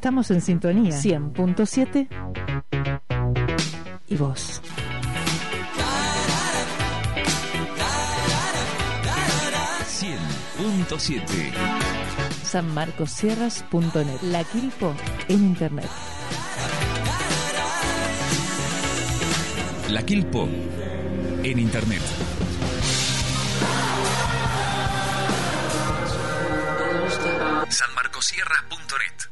Estamos en sintonía 100.7 y vos. sanmarcosierras.net. La Quilpo en internet. La Quilpo en internet. sanmarcosierras.net.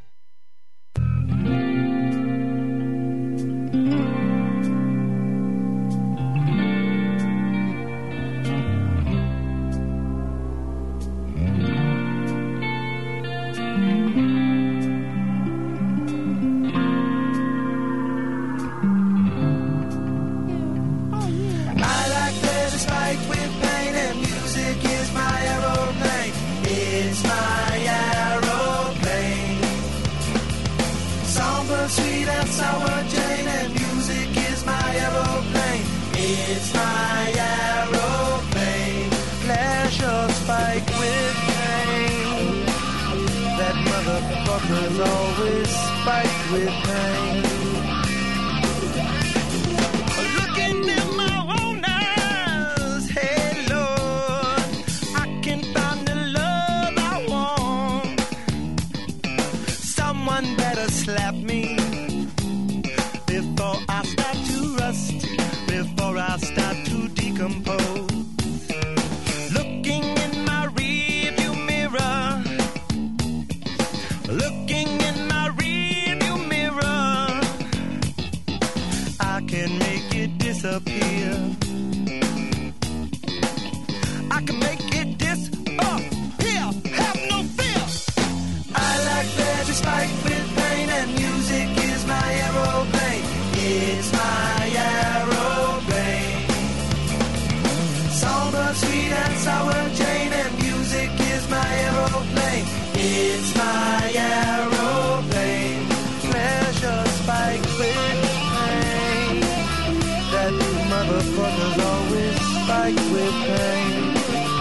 Always spiked with pain. Looking in my own eyes, hey Lord, I can find the love I want. Someone better slap me before I start to rust, before I start to decompose. Looking in my rearview mirror, looking in my rearview mirror, I can make it disappear. I can make it disappear. Have no fear. I like pleasure spiked with pain, and music is my aeroplane. It's my aeroplane. Somber, sweet and sour Jane, and music is my aeroplane. It's my aeroplane. Pleasure spiked with pain. That motherfucker's always spiked with pain.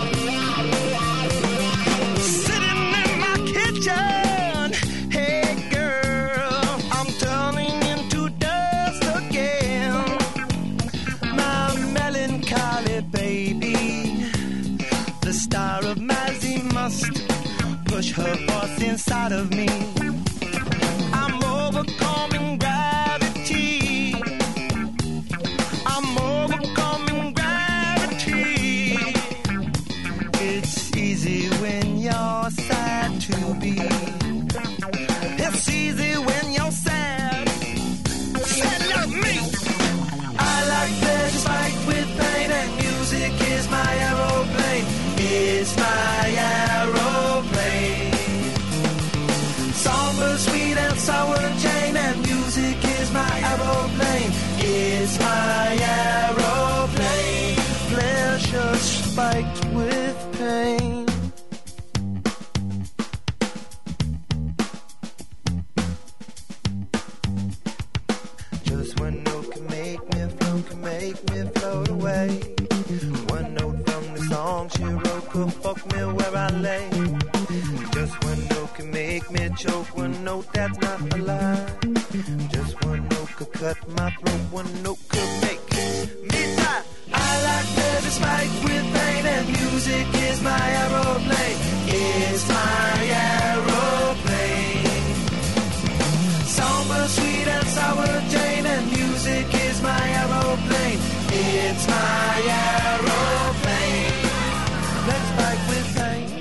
Sitting in my kitchen, hey girl, I'm turning into dust again. My melancholy baby, the star of Mazzy must push her force inside of me. I'm overcoming gravity. I'm overcoming gravity. It's easy when you're sad to be. It's easy when you're sad. Sad like me. I like pleasure spiked with pain, and music is my aeroplane. It's my aeroplane. Somber, sweet and sour Jane, and music is my aeroplane. It's my aeroplane. Pleasure spiked with pain. Just one note can make me float away. One note from the song she wrote could fuck me where I lay. Just one note can make me choke. One note that's not a lie. Just one note could cut my throat. One note could make me die. I like pleasure spiked with pain, and music is my aeroplane. It's my aeroplane. Somber, sweet and sour Jane, and music is my aeroplane. It's my aeroplane. Let's spike with pain.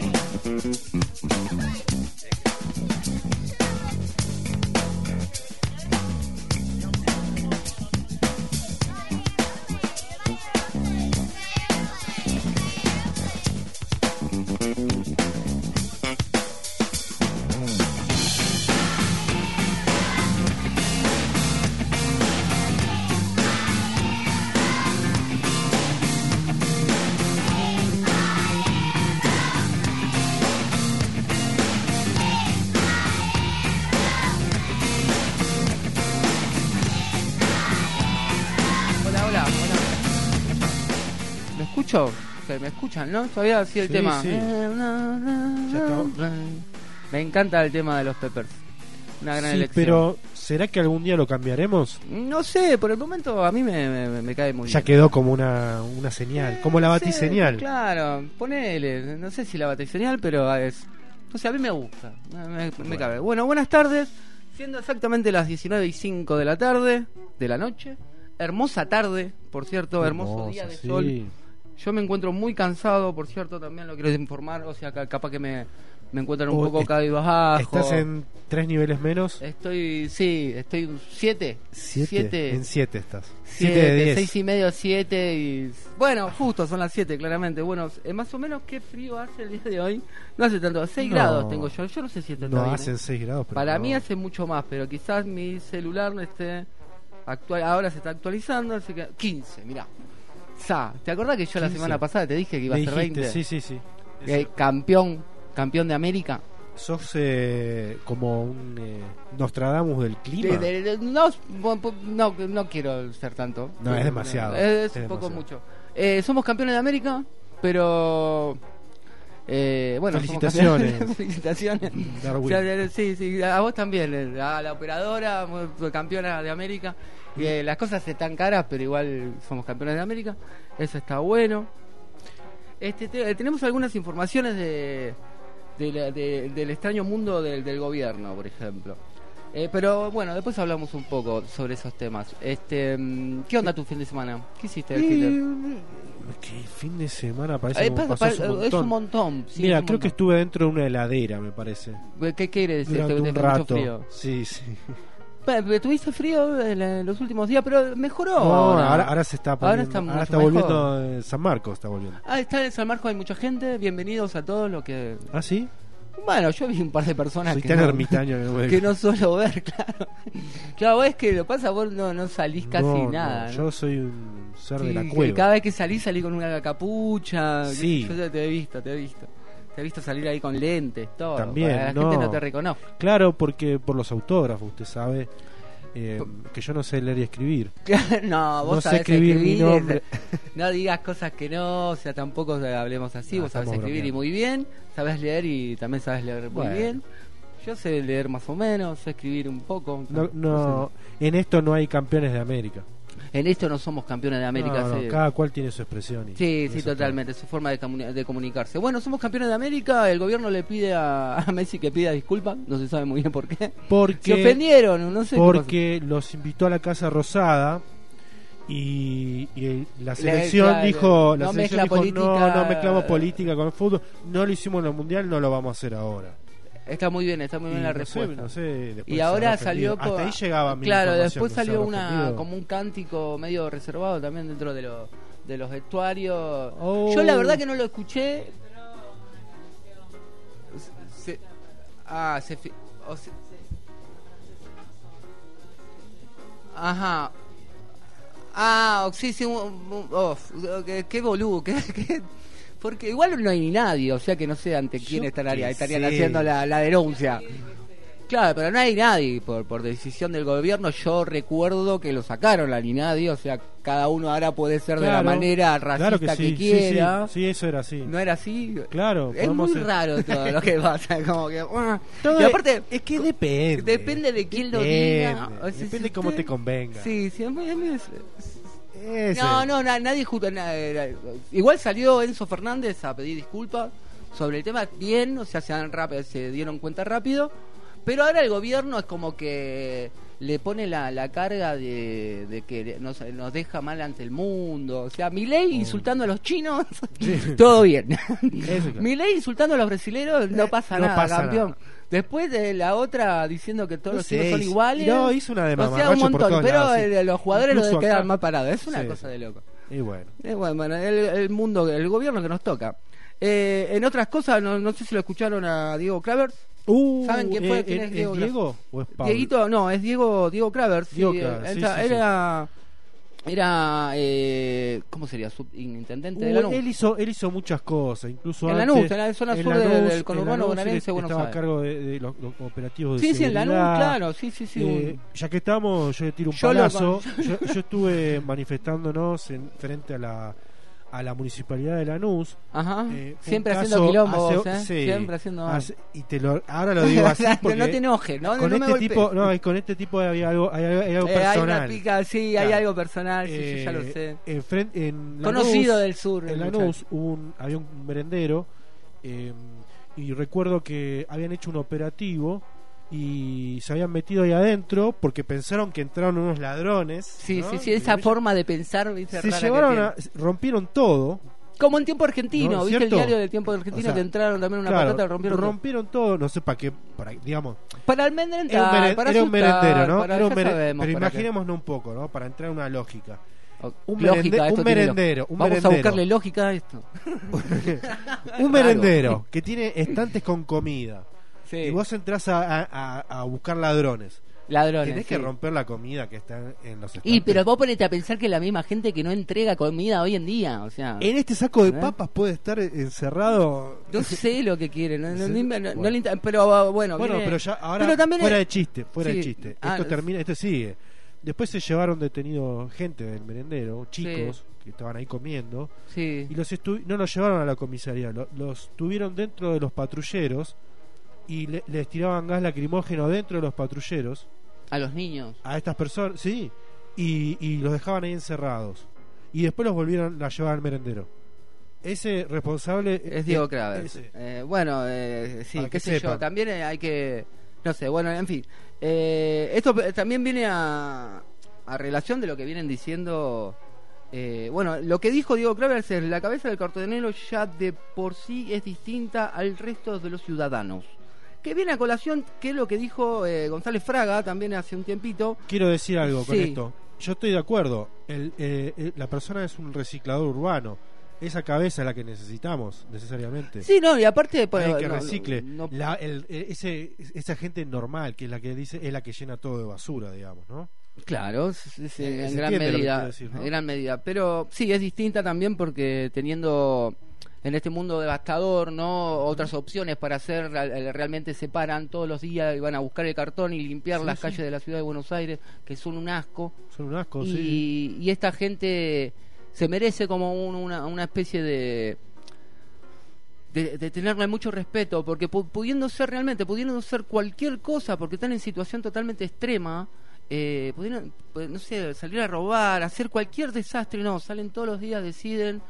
escucho? ¿Me escuchan, no? Todavía así el tema. Sí. Ya acabó. Me encanta el tema de los Peppers. una gran Sí, elección. pero ¿será que algún día lo cambiaremos? No sé, por el momento a mí me cae muy Ya bien. quedó como una señal, como la Sí, batiseñal. claro, ponele, no sé si la batiseñal, pero es... O sea, a mí me gusta, me cabe. Bueno, buenas tardes, siendo exactamente las 19:05 de la tarde, de la noche. Hermosa tarde, por cierto, hermoso día de sí. sol. Yo me encuentro muy cansado, por cierto, también lo quiero informar, o sea, capaz que me encuentro un poco cabizbajo. ¿Estás en 3 niveles menos? Estoy 7. 7. En 7 estás. 7 de 10. 6:30, 7 y... Bueno, justo son las 7, claramente. Bueno, más o menos, ¿qué frío hace el día de hoy? No hace tanto, 6 No. grados tengo yo. Yo no sé si está No bien, hacen 6 grados. Pero Para no. mí hace mucho más, pero quizás mi celular no esté actual. Ahora se está actualizando, así que 15, mirá. ¿Te acordás que yo la 15. semana pasada te dije que iba a Me ser dijiste, 20? sí. Campeón de América. Sos como un Nostradamus del clima. No quiero ser tanto. No, es demasiado. Es Es un poco demasiado. mucho. Somos campeones de América, pero... bueno, Felicitaciones. somos campeones. Felicitaciones. Darwin. O sea, sí, a vos también, a la operadora, campeona de América. Las cosas están caras, pero igual somos campeones de América. Eso está bueno. Tenemos algunas informaciones del extraño mundo del gobierno, por ejemplo. Pero bueno, después hablamos un poco sobre esos temas. ¿Qué onda tu fin de semana? ¿Qué hiciste el fin de...? ¿Qué fin de semana? Parece como pasó un montón. Es un montón. Sí, Mira, es un creo que montón. estuve dentro de una heladera, me parece. ¿Qué quiere decir? Durante un ¿Te mucho rato. frío? Sí. ¿Tuviste frío en los últimos días? Pero mejoró. No, ahora. ahora se está Ahora poniendo. está Ahora está mucho volviendo San Marcos, está volviendo. Está en San Marcos, hay mucha gente. Bienvenidos a todos los que... ¿Ah, sí? Bueno, yo vi un par de personas Soy que tan no, ermitaño que no suelo ver, claro. Claro, es que lo pasa, vos no salís casi No, nada. ¿no? Yo soy un ser de Sí, la que cueva. cada vez que salí con una capucha. Sí. Yo ya te he visto. Te he visto salir ahí con lentes, todo. También, para que la no. gente no te reconozca. Claro, porque por los autógrafos, usted sabe que yo no sé leer y escribir. No, vos No sé sabés escribir mi nombre. No digas cosas que no, o sea, tampoco hablemos así. No, Vos sabés estamos escribir y bromeando. muy bien, sabés leer y también sabés leer muy Bueno. bien. Yo sé leer más o menos, sé escribir un poco. No, en esto no hay campeones de América. En esto no somos campeones de América. No, sí. cada cual tiene su expresión. Sí, eso está totalmente, su forma de comunicarse. Bueno, somos campeones de América, el gobierno le pide a Messi que pida disculpas, no se sabe muy bien por qué. Porque, Se ofendieron, no sé qué porque los invitó a la Casa Rosada y la selección claro, dijo, no la selección mezcla dijo política. no mezclamos política con el fútbol, no lo hicimos en el Mundial, no lo vamos a hacer ahora. pasó. Está muy bien Y la no respuesta. sé, después Y se ahora habrá ofendido. salió hasta ahí llegaba mi claro, información, después no se salió habrá ofendido. como un cántico medio reservado también dentro de los vestuarios. Oh. Yo la verdad que no lo escuché. Ajá. Sí, qué boludo, porque igual no hay ni nadie, o sea que no sé ante quién Yo estarían qué sé. haciendo la denuncia. Claro, pero no hay nadie, por decisión del gobierno. Yo recuerdo que lo sacaron la ni nadie, o sea, cada uno ahora puede ser de la Claro, manera racista claro sí, quiera. sí, eso era así. ¿No era así? Claro, Es podemos muy ser- raro todo lo que pasa, como que... Todo y aparte, es que depende. depende de quién lo diga. O sea, Depende si cómo usted- te convenga. Sí, a mí Ese. nadie justo igual salió Enzo Fernández a pedir disculpas sobre el tema, bien, o sea, se dieron cuenta rápido, pero ahora el gobierno es como que le pone la carga de que nos deja mal ante el mundo, o sea, Milei insultando a los chinos, todo bien. Eso, claro. Milei insultando a los brasileros, no pasa no nada, pasa campeón. nada. Después de la otra diciendo que todos No los sé, chinos son iguales. no, hizo una de O sea, un mamarracho por montón, todos pero lados, sí. los jugadores Incluso no quedan acá. mal parados. Es una Sí, cosa sí. de loco. Y bueno. Bueno, el mundo, el gobierno que nos toca. En otras cosas, no sé si lo escucharon a Diego Kravers. ¿Saben quién fue? ¿Quién es Diego ¿Es Diego o es Pablo? Dieguito, no, es Diego Kravers. Diego sí, Kravers, sí, era ¿cómo sería? Subintendente de Lanús. Él hizo muchas cosas, incluso En antes, Lanús, en la zona sur del conurbano bonaerense, Buenos estaba a Aires. cargo de los operativos de Sí, en seguridad. Lanús, claro, sí. Ya que estamos, yo le tiro un Yo lo- palazo. Yo estuve manifestándonos frente a a la municipalidad de Lanús. Ajá. Un Siempre caso haciendo quilombos, sí, siempre haciendo. Ahora lo digo así porque no te enojes, ¿no? con no me este golpees. tipo, no, y con este tipo hay algo personal. Hay una pica, sí, Claro. hay algo personal, sí, yo ya lo sé. En Conocido Lanús, del sur. En Lanús había un merendero y recuerdo que habían hecho un operativo y se habían metido ahí adentro porque pensaron que entraron unos ladrones. Sí, ¿no? sí, sí, esa forma de pensar, ¿viste? Se rara llevaron que tiene. rompieron todo. Como en Tiempo Argentino, ¿No? ¿viste? ¿Cierto? El diario del Tiempo Argentino, O sea, que entraron también una claro, patata y rompieron todo. todo, no sé para qué, digamos. Para Era almendrentar, para un asustar, merendero, ¿no? para, Era un ya sabemos pero para qué. imaginémonos un poco, ¿no? Para entrar en una lógica. Un merendero. Vamos a buscarle lógica a esto. Un merendero que tiene estantes con comida. Sí. Y vos entrás a buscar ladrones. Ladrones. Tenés sí. que romper la comida que está en los estantes. Y pero vos ponete a pensar que la misma gente que no entrega comida hoy en día, o sea, En este saco de ¿Eh? papas puede estar encerrado. no sé lo que quiere, no Bueno. le pero bueno, Bueno, viene- pero ya ahora pero también fuera es- de chiste, fuera sí. de chiste. Ah, Esto termina, esto sigue. Después se llevaron detenido gente del merendero, chicos que estaban ahí comiendo sí. y no los llevaron a la comisaría, los tuvieron dentro de los patrulleros y les tiraban gas lacrimógeno dentro de los patrulleros A los niños. a estas personas, sí, y los dejaban ahí encerrados y después los volvieron a llevar al merendero. Ese responsable Es Diego Kraver. ese. Bueno, sí, Para qué que sé yo. sepan. También hay que. No sé, bueno, en fin. Esto también viene a relación de lo que vienen diciendo. Bueno, lo que dijo Diego Kraver es: la cabeza del cartonero ya de por sí es distinta al resto de los ciudadanos. Que viene a colación, que es lo que dijo González Fraga también hace un tiempito. Quiero decir algo con Sí. esto. Yo estoy de acuerdo. La persona es un reciclador urbano. Esa cabeza es la que necesitamos, necesariamente. Sí, no, y aparte. Alguien que no, recicle. no- Esa gente normal, que es la que dice, es la que llena todo de basura, digamos, ¿no? Claro, en se gran entiende lo que medida, quiero decir, ¿no? en gran medida, pero sí es distinta también porque teniendo en este mundo devastador, ¿no? Otras opciones para hacer, realmente se paran todos los días y van a buscar el cartón y limpiar Sí, las sí. calles de la ciudad de Buenos Aires, que son un asco, Son un asco, sí. y esta gente se merece como una especie de tenerle mucho respeto, porque pudiendo ser cualquier cosa, porque están en situación totalmente extrema, pudieron, no sé, salir a robar, hacer cualquier desastre, no, salen todos los días, deciden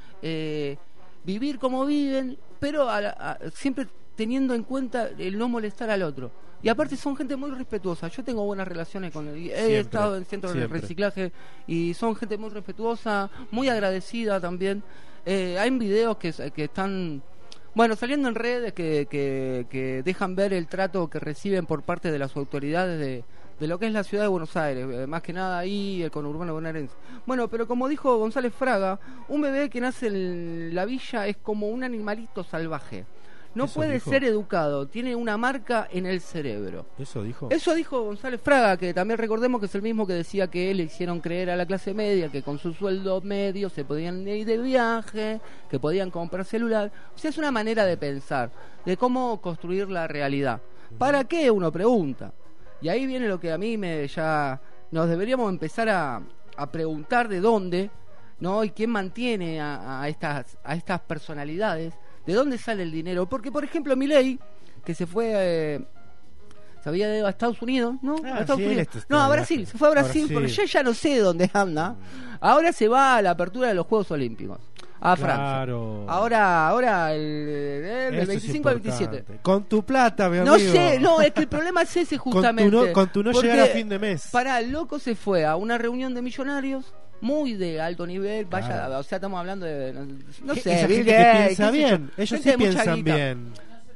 vivir como viven, pero siempre teniendo en cuenta el no molestar al otro. Y aparte son gente muy respetuosa. Yo tengo buenas relaciones con él. He Siempre, estado en centros de siempre. reciclaje y son gente muy respetuosa, muy agradecida también. Hay videos que están, bueno, saliendo en redes que dejan ver el trato que reciben por parte de las autoridades de lo que es la ciudad de Buenos Aires, más que nada ahí el conurbano bonaerense. Bueno, pero como dijo González Fraga, un bebé que nace en la villa es como un animalito salvaje. No ¿Eso puede dijo? ser educado, tiene una marca en el cerebro. ¿Eso dijo? Eso dijo González Fraga, que también recordemos que es el mismo que decía que le hicieron creer a la clase media que con su sueldo medio se podían ir de viaje, que podían comprar celular. O sea, es una manera de pensar, de cómo construir la realidad. ¿Para qué? Uno pregunta. Y ahí viene lo que a mí ya nos deberíamos empezar a preguntar de dónde, ¿no? Y quién mantiene a estas personalidades, de dónde sale el dinero. Porque, por ejemplo, Milei, que se fue, se había ido a Estados Unidos, ¿no? Ah, A Estados sí, Unidos. este está No, a de Brasil, viaje. se fue a Brasil, Brasil. porque yo ya no sé dónde anda. Ahora se va a la apertura de los Juegos Olímpicos, a Francia. Claro. Ahora el Eso es 25 al 27. importante. Con tu plata, mi amigo. No sé, no, es que el problema es ese justamente. Con tu no Porque, llegar a fin de mes. Pará, el loco se fue a una reunión de millonarios muy de alto nivel, vaya, Claro. o sea, estamos hablando de, no ¿Qué- sé, esa Bill gente que Gates, piensa qué sé yo, bien. Ellos gente sí de mucha piensan guita, bien.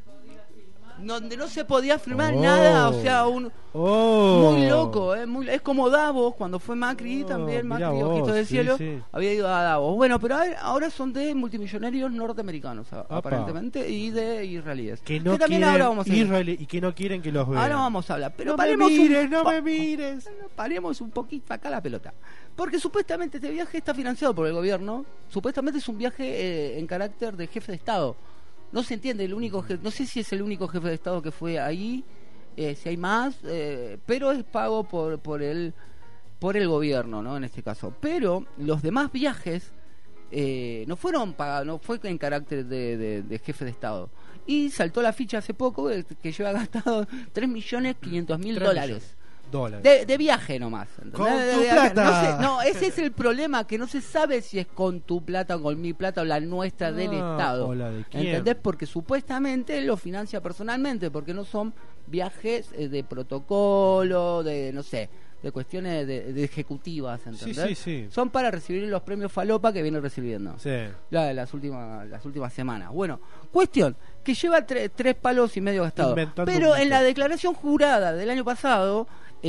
donde no se podía firmar Oh. nada, o sea, Oh. muy loco, es como Davos, cuando fue Macri Oh, también, mirá Macri, vos, Ojito del sí, Cielo, sí. había ido a Davos. Bueno, pero ahora son de multimillonarios norteamericanos, aparentemente, y de israelíes. Que no también quieren ahora vamos a hablar. Israel y que no quieren que los vean. Ahora vamos a hablar, pero no me paremos mires, no me mires. paremos un poquito acá la pelota. Porque supuestamente este viaje está financiado por el gobierno. Supuestamente es un viaje en carácter de jefe de Estado. No se entiende, no sé si es el único jefe de Estado que fue ahí, si hay más, pero es pago por el gobierno, ¿no? En este caso. Pero los demás viajes no fueron pagados, no fue en carácter de jefe de Estado. Y saltó la ficha hace poco que lleva gastado $3.500.000 de viaje nomás. Con tu plata. No, ese es el problema, que no se sabe si es con tu plata o con mi plata o la nuestra del Estado. ¿O la de quién? ¿Entendés? Porque supuestamente él lo financia personalmente, porque no son viajes de protocolo, de no sé, de cuestiones de ejecutivas, ¿entendés? Sí. Son para recibir los premios Falopa que viene recibiendo. Sí. Las últimas semanas. Bueno, cuestión, que lleva 3 palos y medio gastados. Inventando Pero un en la mito. declaración jurada del año pasado,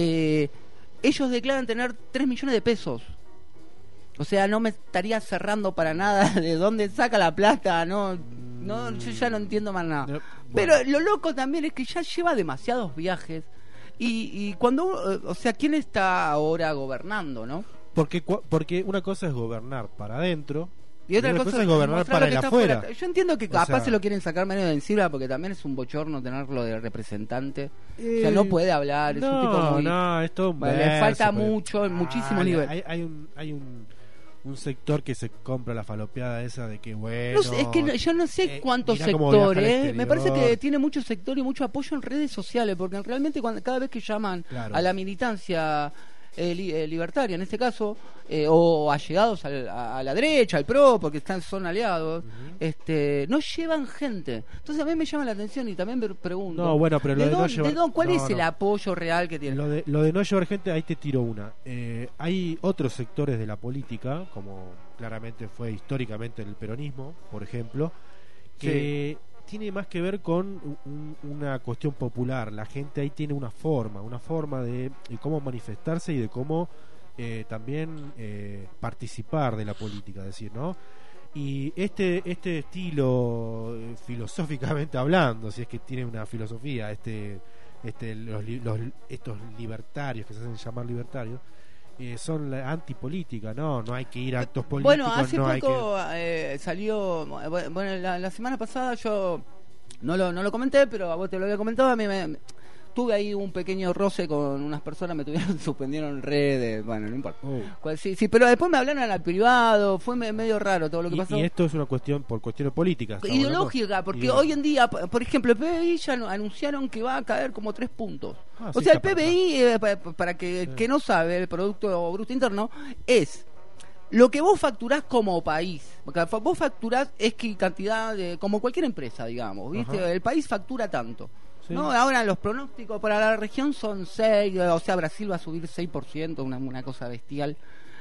ellos declaran tener 3 millones de pesos. O sea, no me estaría cerrando para nada de dónde saca la plata, no, yo ya no entiendo más nada. Bueno. Pero lo loco también es que ya lleva demasiados viajes. Y cuando, o sea, ¿quién está ahora gobernando, no? Porque una cosa es gobernar para adentro Y otra cosa es gobernar mostrar para lo que el está afuera. fuera. Yo entiendo que O capaz sea, se lo quieren sacar medio de encima, porque también es un bochorno tenerlo de representante. O sea, no puede hablar, es un tipo muy... No, es todo un Bueno, le verso, falta pues. mucho, muchísimo nivel. Hay un sector que se compra la falopeada esa de que bueno... No sé, es que yo no sé cuántos mirá cómo viaja al sectores, me parece que exterior. tiene mucho sector y mucho apoyo en redes sociales, porque realmente cada vez que llaman Claro. a la militancia libertaria, en este caso, o allegados a la derecha, al PRO, porque son aliados, no llevan gente. Entonces a mí me llama la atención y también me pregunto, No, bueno, pero lo de no llevar- ¿cuál no, es el no. apoyo real que tiene? Lo de no llevar gente, ahí te tiro una. Hay otros sectores de la política, como claramente fue históricamente el peronismo, por ejemplo, que tiene más que ver con una cuestión popular. La gente ahí tiene una forma de cómo manifestarse y de cómo también participar de la política, es decir, ¿no? Y este estilo, filosóficamente hablando, si es que tiene una filosofía, estos libertarios que se hacen llamar libertarios, son la antipolítica, no hay que ir a actos políticos. Bueno, hace no poco hay que... salió, bueno, la semana pasada yo no lo comenté, pero a vos te lo había comentado, a mí tuve ahí un pequeño roce con unas personas, me suspendieron redes, bueno, no importa. Sí, pero después me hablaron al privado, fue medio raro todo lo que pasó. Y esto es una cuestión por cuestiones políticas. estamos Ideológica, hablando. porque hoy en día, por ejemplo, el PBI ya anunciaron que va a caer como 3 puntos. Ah, O sí, sea, el está PBI, para que no sabe, el Producto Bruto Interno, es lo que vos facturás como país. Porque vos facturás cantidad de, como cualquier empresa, digamos, ¿viste? Ajá. El país factura tanto. Sí. ¿No? Ahora los pronósticos para la región son 6, o sea, Brasil va a subir 6%, una cosa bestial.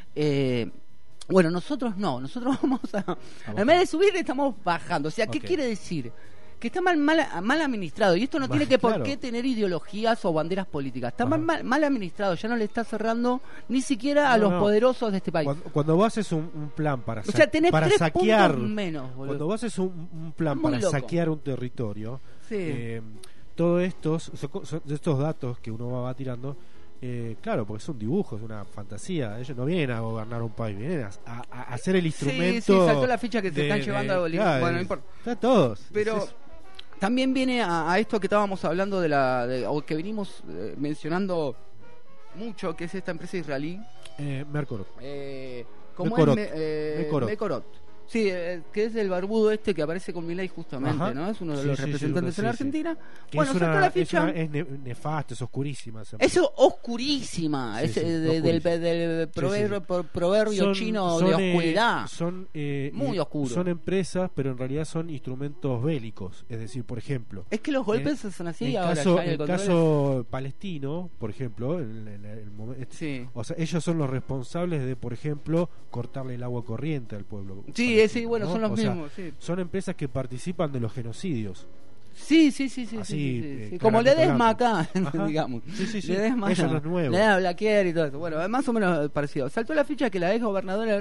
Bueno, nosotros no, nosotros vamos a... En vez de subir, estamos bajando. O sea, ¿qué Ok. quiere decir? Que está mal administrado, y esto no tiene que por claro. qué tener ideologías o banderas políticas. Está Ajá. mal administrado, ya no le está cerrando ni siquiera a los No. poderosos de este país. Cuando vos haces un plan para, O sea, tenés para 3 saquear, puntos menos, boludo. cuando vos haces un plan Muy para loco. saquear un territorio, Sí. todos estos datos que uno va tirando, claro, porque es un dibujo, es una fantasía. Ellos no vienen a gobernar un país, vienen a hacer el instrumento. Sí, saltó la ficha que se están llevando a Bolivia. claro, Bueno, no importa. Está todos. Pero Es eso. también viene a esto que estábamos hablando o que venimos mencionando mucho, que es esta empresa israelí. Mercorot. ¿Cómo Mekorot. es? Mekorot. Sí, que es el barbudo este que aparece con Milei justamente, Ajá. ¿no? Es uno de Sí, los sí, representantes sí, en sí. Argentina. Que Bueno, es saltó la ficha. es nefasta, es oscurísima. esa Es empresa. oscurísima, Sí, es sí, del oscurísima. proverbio Son- chino son, de oscuridad. Muy oscuro. Son empresas, pero en realidad son instrumentos bélicos. Es decir, por ejemplo, Es que los golpes son así en ahora. caso, ya el en control caso palestino, por ejemplo, Sí. o sea, ellos son los responsables de, por ejemplo, cortarle el agua corriente al pueblo. Sí, palestino, sí, bueno, ¿no? son los O sea, mismos. Sí. son empresas que participan de los genocidios. Sí. Así, Sí. Como Ledesma acá, Ajá. digamos. Sí. Ledesma Eso acá. no es nuevo. Ledesma Blaquier y todo eso. Bueno, más o menos parecido. Saltó la ficha que la ex gobernadora de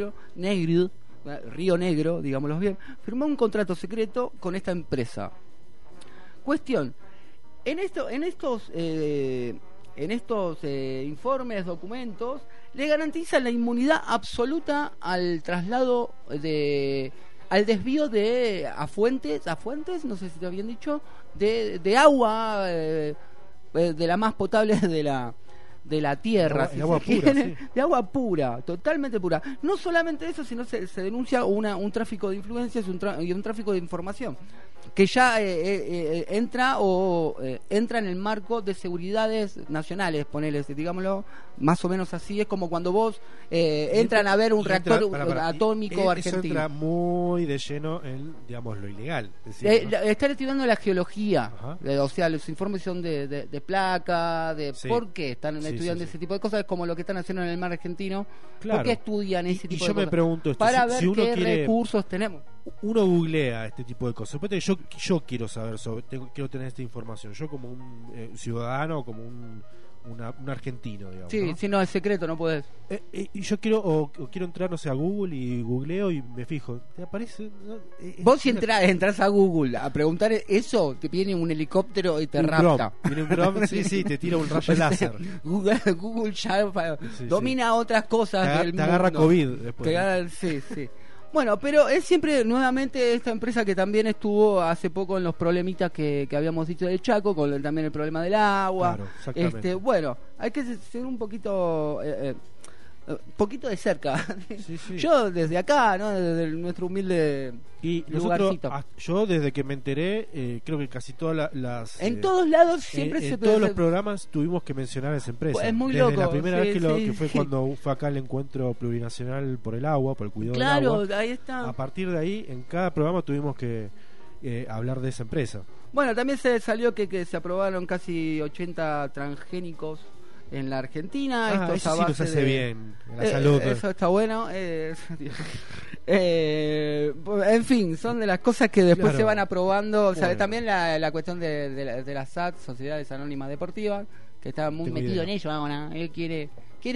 Río Negro, digámoslo bien, firmó un contrato secreto con esta empresa. Cuestión, en estos informes, documentos, le garantizan la inmunidad absoluta al traslado al desvío a fuentes, no sé si te habían dicho, de agua, de la más potable de la tierra, El agua pura, sí. de agua pura, totalmente pura. No solamente eso, sino se denuncia un tráfico de influencias y un tráfico de información que ya entra en el marco de seguridades nacionales, ponele, digámoslo, más o menos así. Es como cuando vos entran a ver un reactor atómico argentino. Eso entra muy de lleno en, digamos, lo ilegal. ¿No? Están estudiando la geología, Ajá. o sea, los informes son de placa, de Sí. por qué están estudiando ese tipo de cosas, es como lo que están haciendo en el mar argentino. Claro. ¿Por qué estudian ese tipo de yo cosas? me pregunto esto, para si ver uno qué quiere- recursos tenemos. Uno googlea este tipo de cosas. Suponete que yo quiero saber quiero tener esta información. Yo como un ciudadano, como un argentino, digamos. Sí, ¿no? si no es secreto, no podés. Y yo quiero o quiero entrar, no sé, a Google y googleo y me fijo. ¿Te aparece? ¿No? Vos si entras a Google a preguntar eso, te viene un helicóptero y te un rapta. drone. Viene un drone, sí, te tira un rayo láser. Google ya Sí, domina otras cosas del Te agarra mundo. COVID después. Sí. Bueno, pero es siempre nuevamente esta empresa que también estuvo hace poco en los problemitas que habíamos dicho del Chaco, con también el problema del agua. Claro, exactamente. Bueno, hay que ser un poquito de cerca. Sí. Yo desde acá, ¿no? Desde nuestro humilde Y nosotros, lugarcito. yo desde que me enteré, creo que casi todas las... En todos lados siempre en se todos los programas tuvimos que mencionar a esa empresa. Es muy Desde loco, la primera sí, vez sí, que fue sí. cuando fue acá el encuentro plurinacional por el agua, por el cuidado del Claro, agua. ahí está. A partir de ahí, en cada programa tuvimos que hablar de esa empresa. Bueno, también se salió que se aprobaron casi 80 transgénicos en la Argentina. Esto es Eso a sí nos base hace de- bien, la salud. Eso está bueno. En fin, son de las cosas que después Claro. se van aprobando. O sea, Bueno. también la cuestión de la SAT, Sociedades Anónimas Deportivas, que está muy Tengo metido idea. en ello ahora. Él quiere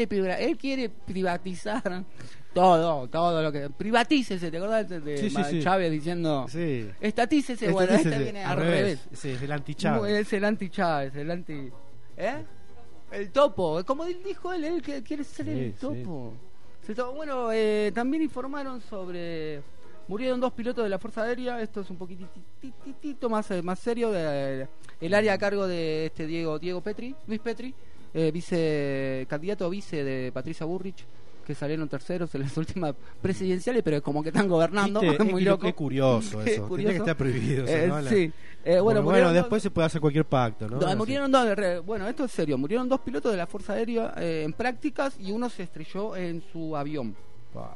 privatizar todo lo que... Privatícese, ¿te acordás de Sí. Chávez diciendo... Sí. Estatícese, Este bueno, dice este viene al revés. Sí, es el anti-Chávez. Es el anti-Chávez, el anti... ¿Eh? El topo, como dijo él que quiere ser Sí, el sí. topo. Bueno, también informaron sobre... Murieron 2 pilotos de la Fuerza Aérea. Esto es un poquitito más serio. El área a cargo de Luis Petri, candidato a vice de Patricia Burrich, que salieron terceros en las últimas presidenciales, pero es como que están gobernando. ¿Viste? Muy loco. Qué curioso Qué eso. curioso. Tendría que estar prohibido eso, ¿no? Sí. Bueno, murieron dos- después se puede hacer cualquier pacto, ¿no? murieron bueno, esto es serio. Murieron 2 pilotos de la Fuerza Aérea en prácticas y uno se estrelló en su avión. Pa.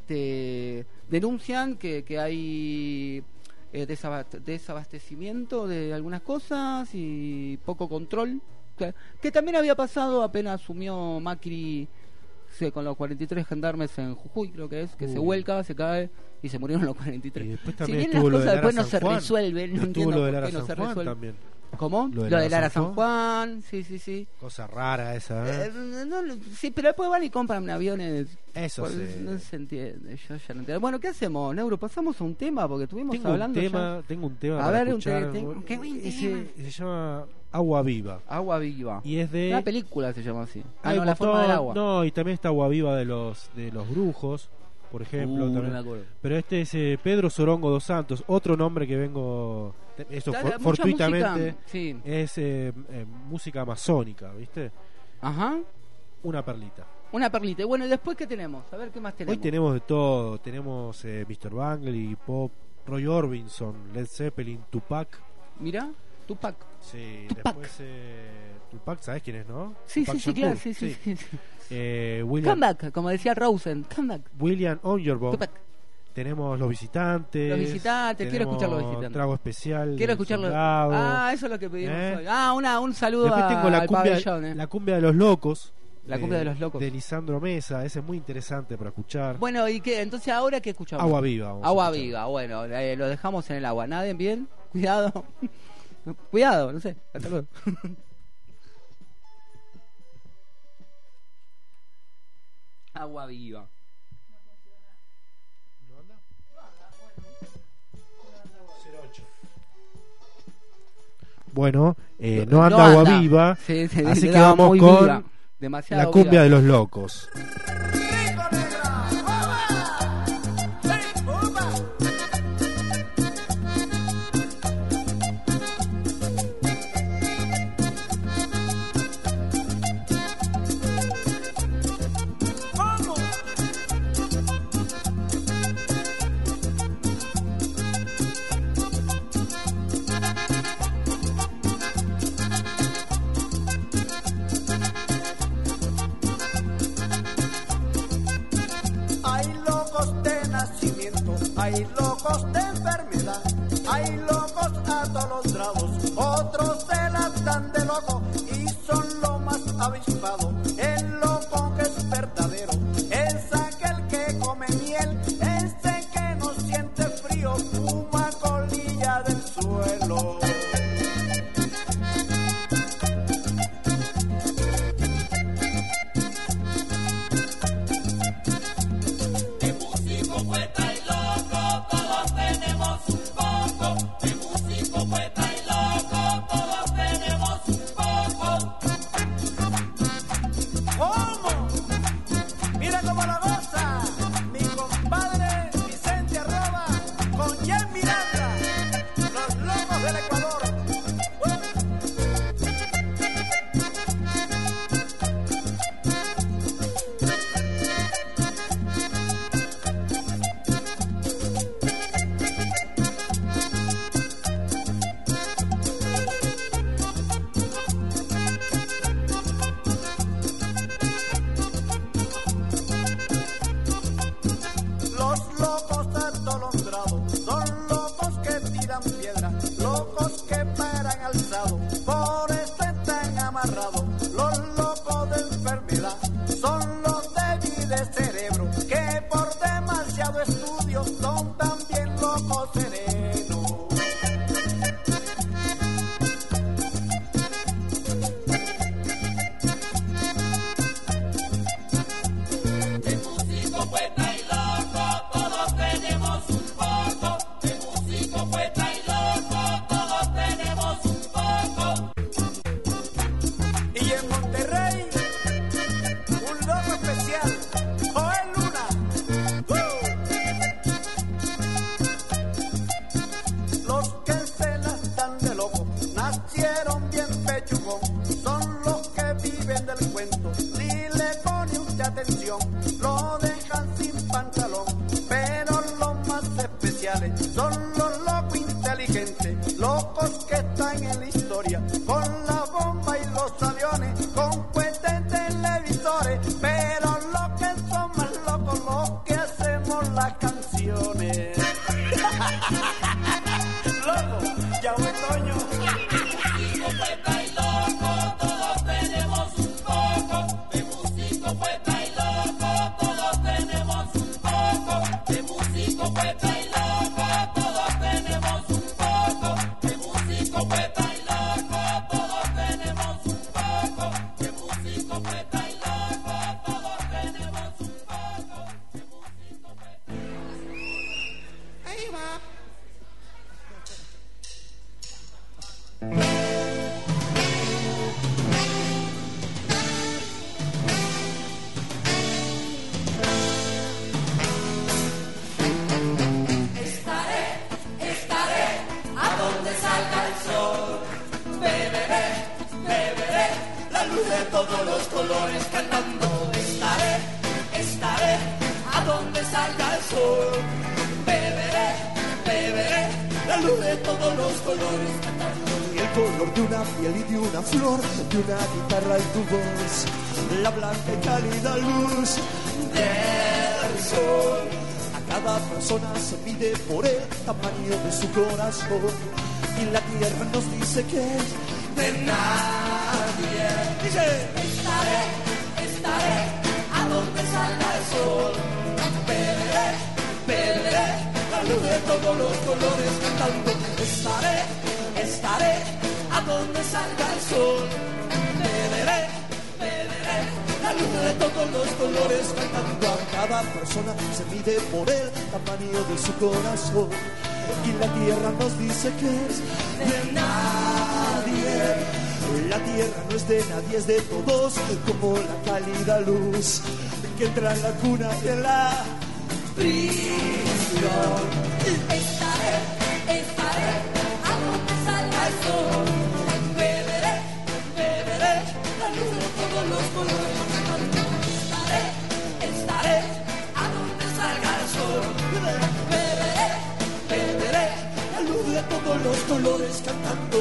Denuncian que hay desabastecimiento de algunas cosas y poco control, que también había pasado apenas asumió Macri con los 43 gendarmes en Jujuy, creo que se vuelca, se cae y se murieron los 43. Y después Si también bien las estuvo lo de cosas Lara después no San se Juan. resuelven, no Estuvo entiendo lo de por Lara qué no San se Juan resuelven. también. ¿Cómo? Lo de Lo de Lara Lara San San Juan, sí. Cosa rara esa, ¿eh? Sí, pero después van y compran aviones. Eso sí. No se entiende, yo ya no entiendo. Bueno, ¿qué hacemos, Neuro? Pasamos a un tema porque estuvimos Tengo hablando un tema A para ver, escuchar. qué buen Ese tema. se llama Agua Viva. Agua Viva. Y es de... Una película se llama así. Hay un la montón- forma del agua. No, y también está Agua Viva de los brujos, por ejemplo. No también. me acuerdo. Pero este es Pedro Sorongo dos Santos, otro nombre que vengo... Eso Mucha fortuitamente música, sí. es música amazónica, ¿viste? Ajá. Una perlita. Una perlita. Y bueno, ¿y después qué tenemos? A ver qué más tenemos. Hoy tenemos de todo. Tenemos Mr. Bangley, Pop, Roy Orbison, Led Zeppelin, Tupac. Mira, Tupac. Sí, Tupac. después Tupac, ¿sabes quién es, no? Sí, Tupac sí, claro, Shakur, sí. William, Come back, como decía Rosen. Come back. William Onyerbom. Tupac. Tenemos Los Visitantes. Los Visitantes, quiero tenemos escuchar Los Visitantes. Trago Especial. Quiero del escucharlo. Soldado. Eso es lo que pedimos ¿Eh? hoy. Un saludo Después tengo al pabellón. la cumbia de los locos. La cumbia de los locos. De Lisandro Mesa. Ese es muy interesante para escuchar. Bueno, ¿y qué? Entonces, ¿ahora qué escuchamos? Agua Viva. vamos a Agua escuchar. Viva, bueno, lo dejamos en el agua. ¿Naden bien? Cuidado. Cuidado, no sé. Hasta luego. Agua Viva. Bueno, no anda Agua Viva. Sí, así que estaba vamos muy con viva. Demasiado la cumbia viva. de los locos. Hay locos de enfermedad, hay locos atolondrados, otros se las dan de loco y son lo más avispado. El loco que es verdadero es aquel que come miel, ese que no siente frío, fuma colilla del suelo. Y la tierra nos dice que es de nadie. Dice: estaré a donde salga el sol. Beberé la luz de todos los colores cantando. Estaré a donde salga el sol. Beberé la luz de todos los colores cantando. A cada persona se mide por el tamaño de su corazón. Y la tierra nos dice que es de nadie. La tierra no es de nadie, es de todos, como la cálida luz que entra en la cuna y en la prisión. Estaré a donde salga el sol. Beberé la luz de todos los colores. Estaré a donde salga el sol. Beberé la luz de todos los colores cantando.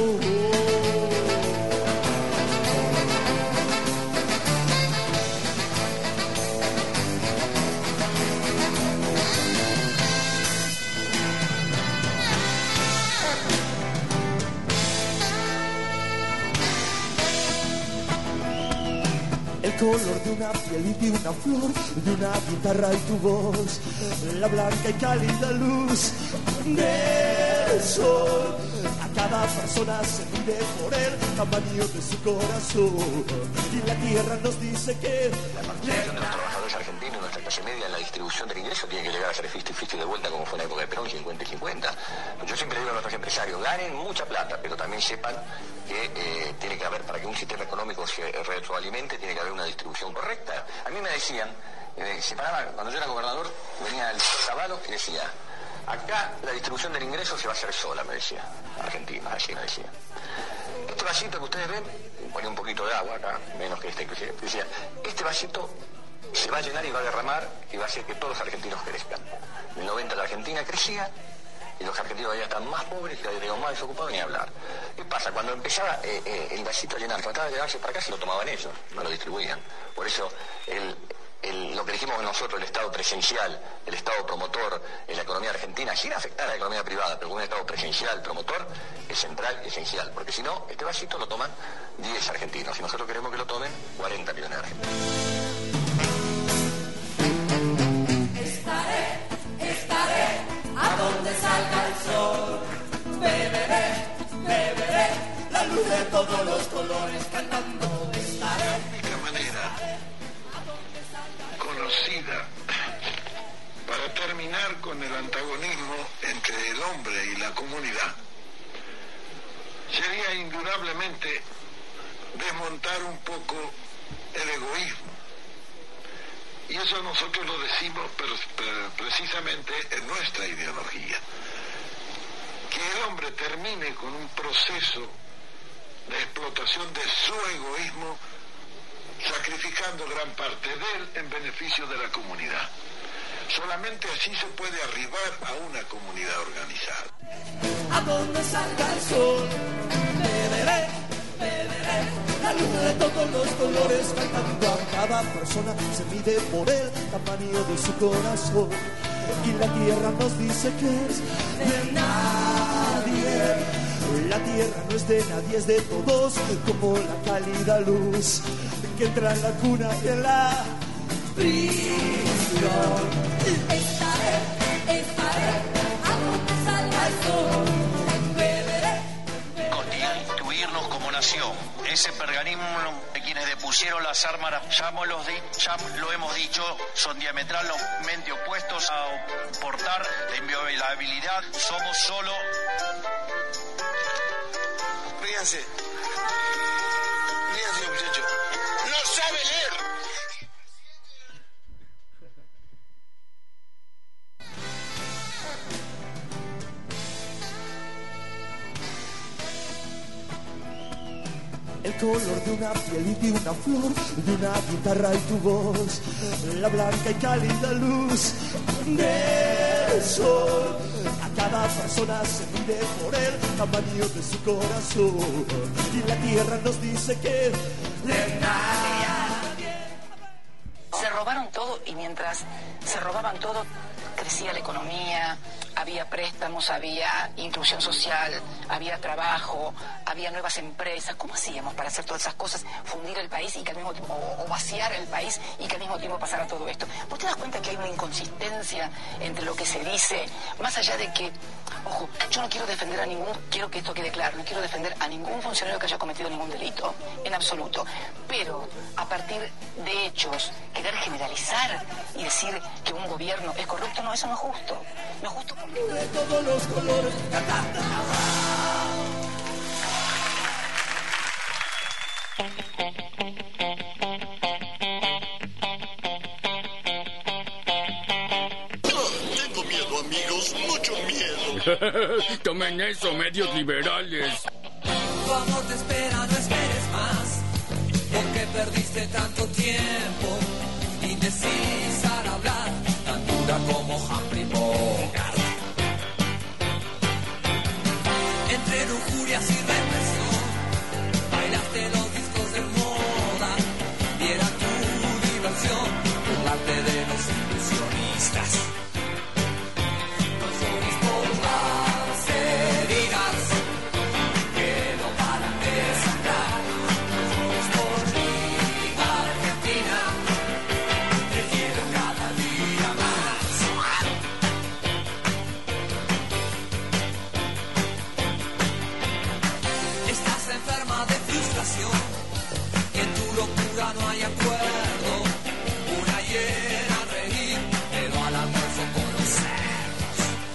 el color de una piel y de una flor, de una guitarra y tu voz, la blanca y cálida luz del sol. A cada persona se mide por el tamaño de su corazón, y la tierra nos dice que la participación de los trabajadores argentinos, nuestra clase media, en la distribución del ingreso tiene que llegar a ser 50-50 de vuelta, como fue en la época de Perón, 50-50. Yo siempre digo a nuestros empresarios, ganen mucha plata, pero también sepan que tiene que haber, para que un sistema económico se retroalimente, tiene que haber una distribución correcta. A mí me decían, cuando yo era gobernador, venía el Zavalo y decía, acá la distribución del ingreso se va a hacer sola, me decía, Argentina, así me decía. Este vasito que ustedes ven, ponía un poquito de agua acá, menos que este, inclusive, decía, este vasito se va a llenar y va a derramar y va a hacer que todos los argentinos crezcan. En el 90 la Argentina crecía y los argentinos ya están más pobres y cada día más desocupados, ni hablar. ¿Qué pasa? Cuando empezaba el vasito a llenar, trataba de llevarse para acá, se lo tomaban ellos, no lo distribuían. Por eso lo que dijimos nosotros, el Estado presencial, el Estado promotor en la economía argentina, sin afectar a la economía privada, pero con un Estado presencial, promotor, es central y esencial. Porque si no, este vasito lo toman 10 argentinos. Si nosotros queremos que lo tomen 40 millones de argentinos. Estaré a donde salga el sol. Beberé la luz de todos los colores cantando. Estaré. La única manera conocida para terminar con el antagonismo entre el hombre y la comunidad sería indudablemente desmontar un poco el egoísmo. Y eso nosotros lo decimos precisamente en nuestra ideología. Que el hombre termine con un proceso de explotación de su egoísmo, sacrificando gran parte de él en beneficio de la comunidad. Solamente así se puede arribar a una comunidad organizada. A donde salga el sol, beberé la luz de todos los colores cantando. a cada persona se mide por el tamaño de su corazón, y la tierra nos dice que es de nadie. La tierra no es de nadie, es de todos, como la cálida luz que entra en la cuna y en la prisión. Estaré a donde salga el sol. Constituirnos como nación. Ese pergamino de quienes depusieron las armas, ya lo hemos dicho, son diametralmente opuestos a portar la inviolabilidad. Somos solo... Ríanse, muchachos. No sabe leer. El color de una piel y de una flor, de una guitarra y tu voz, la blanca y cálida luz del sol. A cada persona se mide por el tamaño de su corazón, y la tierra nos dice que de nadie. Se robaron todo, y mientras se robaban todo, crecía la economía, había préstamos, había inclusión social, había trabajo, había nuevas empresas. ¿Cómo hacíamos para hacer todas esas cosas? Fundir el país y que al mismo tiempo, o vaciar el país y que al mismo tiempo pasara todo esto. ¿Vos te das cuenta que hay una inconsistencia entre lo que se dice? Más allá de que, ojo, yo no quiero defender a ningún, quiero que esto quede claro, no quiero defender a ningún funcionario que haya cometido ningún delito, en absoluto. Pero a partir de hechos, querer generalizar y decir que un gobierno es corrupto, no, eso no es justo. No es justo porque... De todos los colores cantando. Tengo miedo, amigos, mucho miedo. Tomen eso, medios liberales. Tu amor te espera, no esperes más, porque perdiste tanto tiempo indecisa al hablar, tan dura como Humphrey Bogart. Entre lujurias y represión, bailaste los discos de moda, y era tu diversión, el arte de los ilusionistas. Los obispos las heridas que no paran de sangrar, los obispos Argentina. ya no hay acuerdo. Una hiena a reír, pero al almuerzo con los cerdos.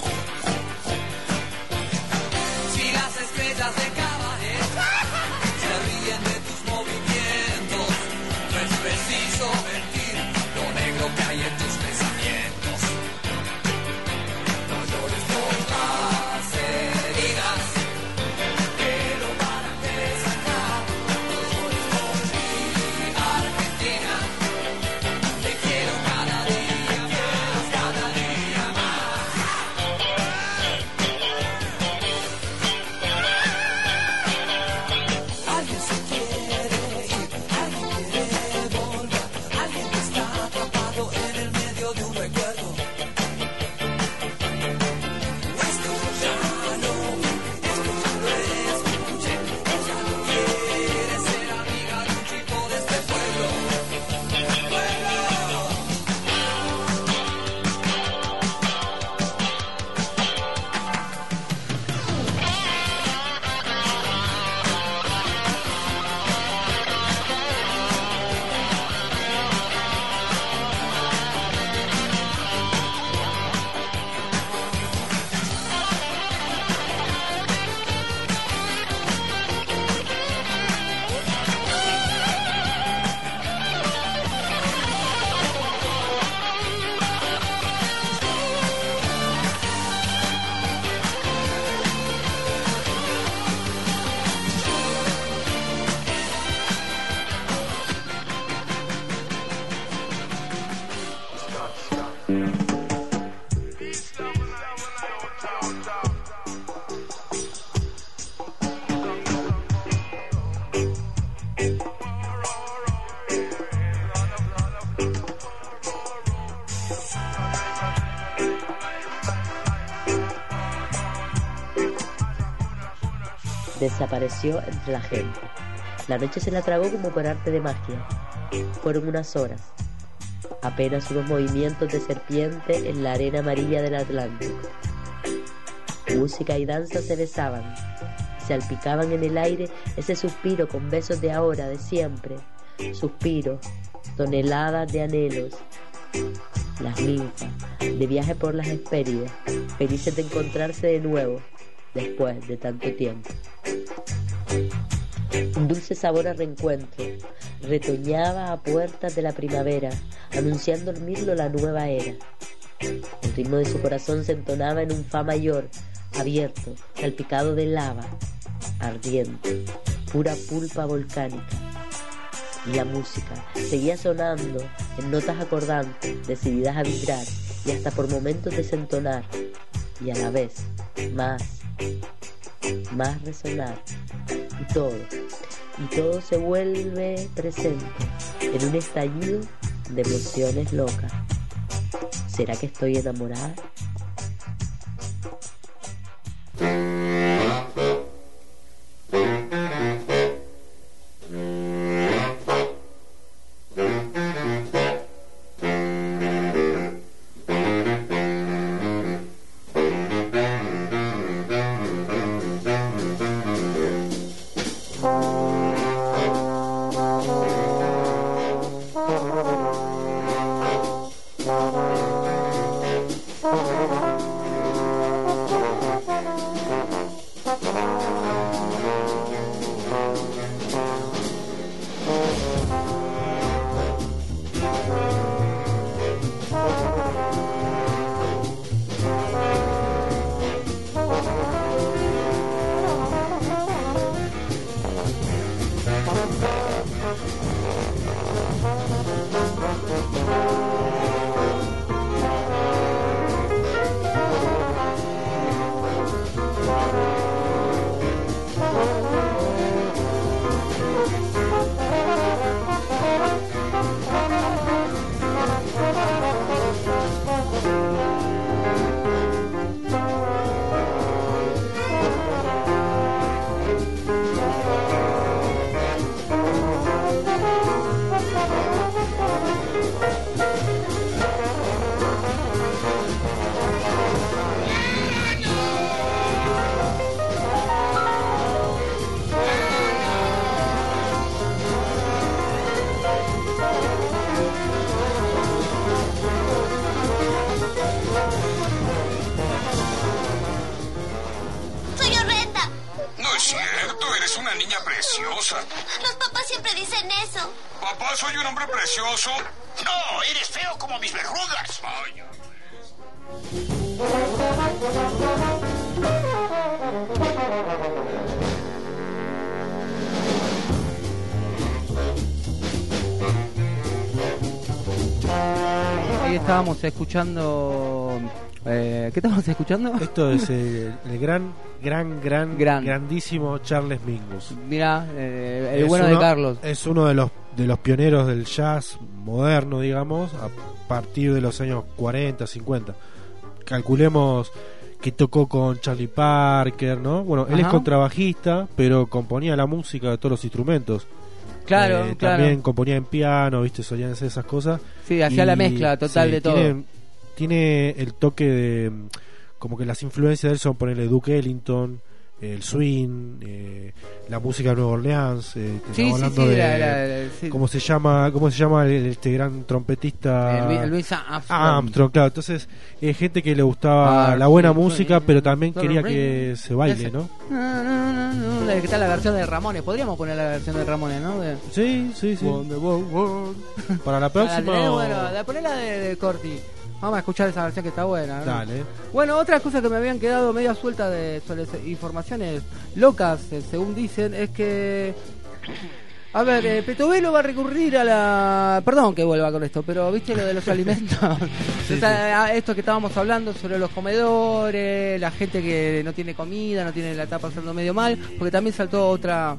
Si las estrellas de cabaret se ríen de tus movimientos, no es preciso mentir lo negro que hay en tus pensamientos. No llores por las heridas que no paran de sacar. No llores por mí, Argentina. Te quiero cada día más, cada día más. Alguien se quiere ir, alguien quiere volver, alguien que está atrapado en el medio de un recuerdo. Esto ya lo vi, esto ya lo escuché. Ella no quiere ser amiga de un chico de este pueblo. Desapareció entre la gente. La noche se la tragó como por arte de magia. Fueron unas horas, apenas unos movimientos de serpiente en la arena amarilla del Atlántico. Música y danza se besaban, salpicaban en el aire ese suspiro con besos de ahora, de siempre. Suspiros, toneladas de anhelos. Las ninfas, de viaje por las Hespérides, felices de encontrarse de nuevo, después de tanto tiempo. Un dulce sabor a reencuentro retoñaba a puertas de la primavera, anunciando el mirlo la nueva era. El ritmo de su corazón se entonaba en un fa mayor, abierto, salpicado de lava, ardiente, pura pulpa volcánica. Y la música seguía sonando en notas acordantes, decididas a vibrar y hasta por momentos desentonar, y a la vez más resonar. Y todo se vuelve presente en un estallido de emociones locas. ¿Será que estoy enamorada? soy un hombre precioso. No, eres feo como mis verrugas. Vaya. Ahí estábamos escuchando. ¿Qué estábamos escuchando? Esto es el grandísimo Charles Mingus. Mira, el bueno de Carlos. Es uno de los pioneros del jazz moderno, digamos, a partir de los años 40, 50. Calculemos que tocó con Charlie Parker, ¿no? Bueno, él es contrabajista, pero componía la música de todos los instrumentos. Claro, también componía en piano, viste, solían hacer esas cosas. Sí, hacía la mezcla total de todo. Tiene el toque de, como que las influencias de él son ponerle Duke Ellington, el swing, la música de Nueva Orleans. Hablando de ¿cómo se llama este gran trompetista? Louis Armstrong, claro. Entonces, gente que le gustaba la buena música, pero también quería que se baile, ¿no? Que está la versión de Ramones. Podríamos poner la versión de Ramones, ¿no? Sí. Para la próxima. Bueno, ponela de Corti. Vamos a escuchar esa versión que está buena, ¿no? Dale. Bueno, otra cosa que me habían quedado media suelta sobre informaciones locas, según dicen, es que... A ver, Petovelo va a recurrir a la... Perdón que vuelva con esto, pero ¿viste lo de los alimentos? Sí, o sea, esto que estábamos hablando sobre los comedores, la gente que no tiene comida, la está pasando medio mal, porque también saltó otra...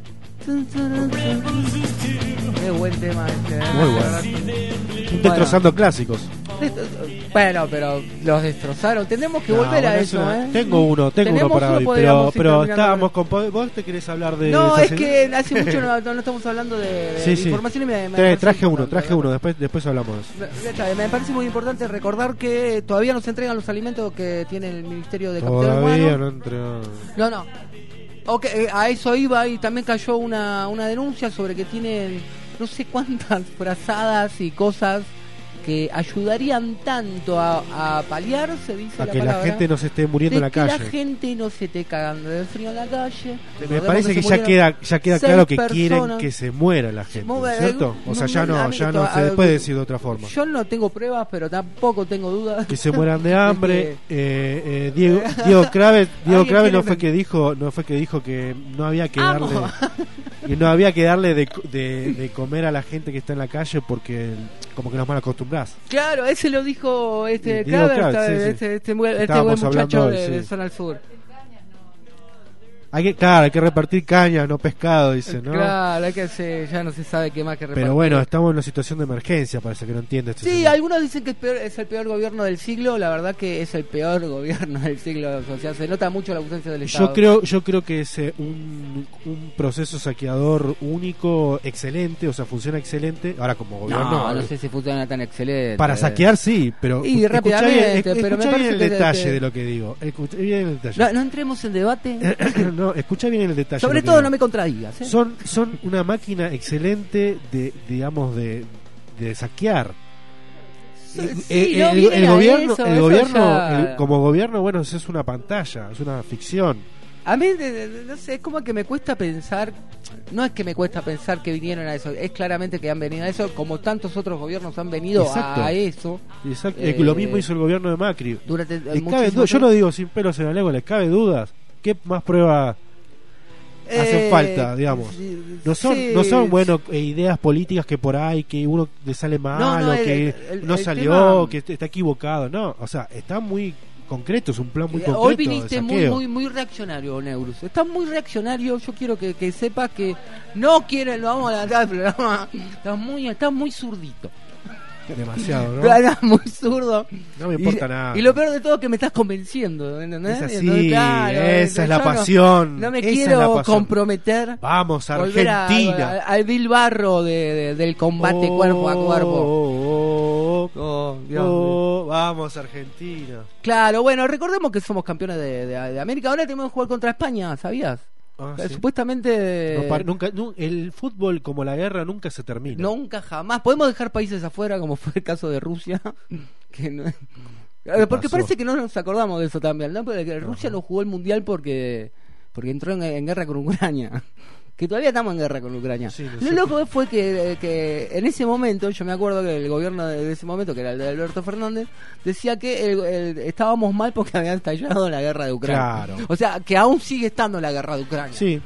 Qué buen tema este, muy bueno. Destrozando clásicos. Bueno, pero los destrozaron. Tenemos que volver a eso, Tengo uno para hoy, pero estábamos con... ¿Vos te querés hablar de...? No, es que hace mucho no estamos hablando de información y me traje uno, después hablamos de eso. Me parece muy importante recordar que todavía no se entregan los alimentos que tiene el Ministerio de Capital Todavía Humano. no entregan. No. Okay, a eso iba y también cayó una denuncia sobre que tienen no sé cuántas frazadas y cosas que ayudarían tanto a paliar, se dice a la que palabra, la gente no se esté muriendo en la calle. Que la gente no se esté cagando de frío en la calle. Me parece que ya queda claro que quieren que se muera la gente, ¿cierto? O sea, ya no se puede decir de otra forma. Yo no tengo pruebas, pero tampoco tengo dudas. Que se mueran de hambre. Diego Kravet no fue que dijo que no había que darle de comer a la gente que está en la calle porque como que los mal acostumbrás. Claro, ese lo dijo Kravet, este buen muchacho de Zona al Sur. Hay que repartir caña, no pescado, dice, ¿no? Claro, ya no se sabe qué más que repartir. Pero bueno, estamos en una situación de emergencia, parece que no entiende este Sí, señor. algunos dicen que es el peor gobierno del siglo, la verdad que es el peor gobierno del siglo, o sea, se nota mucho la ausencia del Estado. Yo creo que es un proceso saqueador único, excelente, o sea, funciona excelente. Ahora como gobierno... No sé si funciona tan excelente. Para saquear sí, pero rápidamente, escucha bien el detalle de lo que digo. Escucha bien el detalle. No entremos en debate. No, escucha bien el detalle. Sobre todo no me contradigas. Son una máquina excelente de saquear. El gobierno como gobierno, bueno, eso es una pantalla, es una ficción. A mí, no sé, es como que me cuesta pensar. No es que me cuesta pensar que vinieron a eso, es claramente que han venido a eso, como tantos otros gobiernos han venido a eso. Exacto. Lo mismo hizo el gobierno de Macri. Yo lo digo sin pelos en la lengua, les cabe dudas. ¿Qué más pruebas hacen falta, digamos? No son bueno, ideas políticas que por ahí que uno le sale mal o que no salió, que está equivocado. No, o sea, está muy concreto, es un plan muy concreto. Hoy viniste muy reaccionario, Neurus. Estás muy reaccionario. Yo quiero que sepas que no quieren, lo vamos a adelantar del programa. Estás muy zurdito. Demasiado, ¿no? Claro, muy zurdo. No me importa nada. Y lo peor de todo es que me estás convenciendo, ¿entendés? Es así, esa es la pasión. No me quiero comprometer. Vamos, Argentina. Al Bill Barro del combate cuerpo a cuerpo. Vamos, Argentina. Claro, bueno, recordemos que somos campeones de América. Ahora tenemos que jugar contra España, ¿sabías? ¿Sí? Supuestamente nunca, el fútbol como la guerra nunca se termina. Nunca jamás. Podemos dejar países afuera, como fue el caso de Rusia, que no, porque parece que no nos acordamos de eso también, ¿no? Porque Rusia no jugó el mundial porque entró en guerra con Ucrania. que todavía estamos en guerra con Ucrania. Sí, Lo loco fue que en ese momento, yo me acuerdo que el gobierno de ese momento, que era el de Alberto Fernández, decía que estábamos mal porque había estallado la guerra de Ucrania. Claro. O sea, que aún sigue estando la guerra de Ucrania. Sí.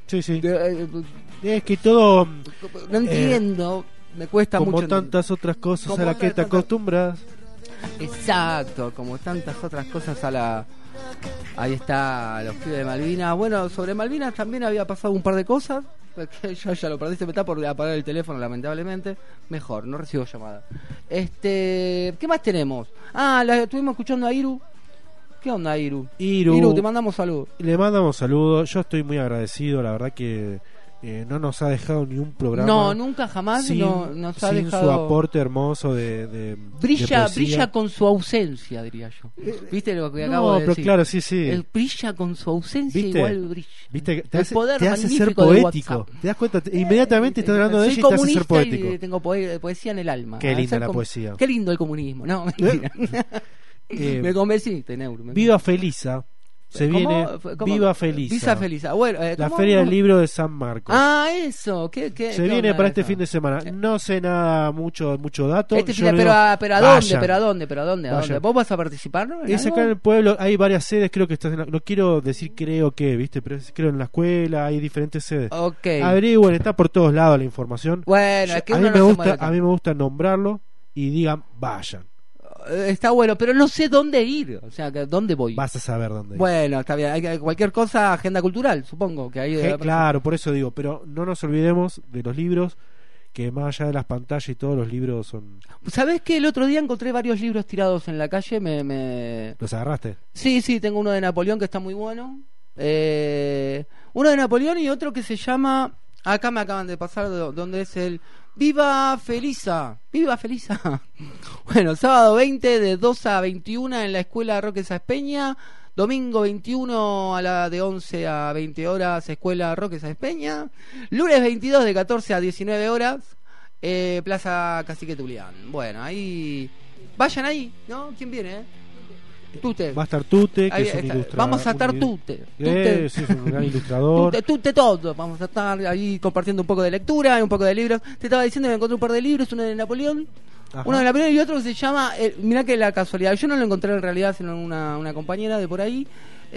Es que todo... No entiendo, me cuesta como mucho. Como tantas otras cosas como a las que te acostumbras. Exacto, como tantas otras cosas a la... Ahí está, los pibes de Malvinas. Bueno, sobre Malvinas también había pasado un par de cosas. Que yo ya lo perdí, se me está por apagar el teléfono, lamentablemente. Mejor, no recibo llamada. ¿Qué más tenemos? Estuvimos escuchando a Iru. ¿Qué onda, Iru? Iru, te mandamos saludos. Le mandamos saludos. Yo estoy muy agradecido, la verdad que no nos ha dejado ni un programa. No, nunca jamás nos ha dejado. Sin su aporte hermoso de brilla con su ausencia, diría yo. ¿Viste lo que acabo de decir? No, pero claro, sí. Brilla con su ausencia, igual brilla. ¿Viste? Te hace ser magnífico poético. ¿Te das cuenta? Inmediatamente estás hablando de ella y te hace ser poético. Y tengo poesía en el alma. Qué linda la poesía. Qué lindo el comunismo. No, mentira. Me convenciste, Neuro. Viva Felisa. Se viene Viva Felisa. Viva Felisa. Bueno, la Feria del Libro de San Marcos. Eso. Se viene para este fin de semana. No sé nada, mucho dato. Pero ¿a dónde? ¿Vos vas a participar? Es acá en el pueblo. Hay varias sedes. Creo que estás no quiero decir ¿viste? Pero creo en la escuela hay diferentes sedes. Okay. Averigüen, está por todos lados la información. Bueno, es que a mí me gusta nombrarlo y digan vayan. Está bueno, pero no sé dónde ir. O sea, ¿dónde voy? Vas a saber dónde ir. Bueno, está bien. Cualquier cosa, agenda cultural, supongo que ahí. Claro, por eso digo. Pero no nos olvidemos de los libros, que más allá de las pantallas y todos los libros son... ¿Sabés que el otro día encontré varios libros tirados en la calle? ¿Los agarraste? Sí, tengo uno de Napoleón que está muy bueno. Uno de Napoleón y otro que se llama... Acá me acaban de pasar donde es el Viva Felisa. Viva Felisa. Bueno, sábado 20 de 2 a 21 en la Escuela Roque Sáenz Peña. Domingo 21 de 11 a 20 horas Escuela Roque Sáenz Peña. Lunes 22 de 14 a 19 horas Plaza Cacique Tulián. Bueno, ahí... Vayan ahí, ¿no? ¿Quién viene, Tute. Va a estar Tute, que es un ilustrador. Vamos a estar Tute. Sí, es un gran ilustrador. Tute todo. Vamos a estar ahí compartiendo un poco de lectura y un poco de libros. Te estaba diciendo que encontré un par de libros, uno de Napoleón. Ajá. Uno de Napoleón y otro que se llama... mirá que la casualidad. Yo no lo encontré en realidad, sino una compañera de por ahí.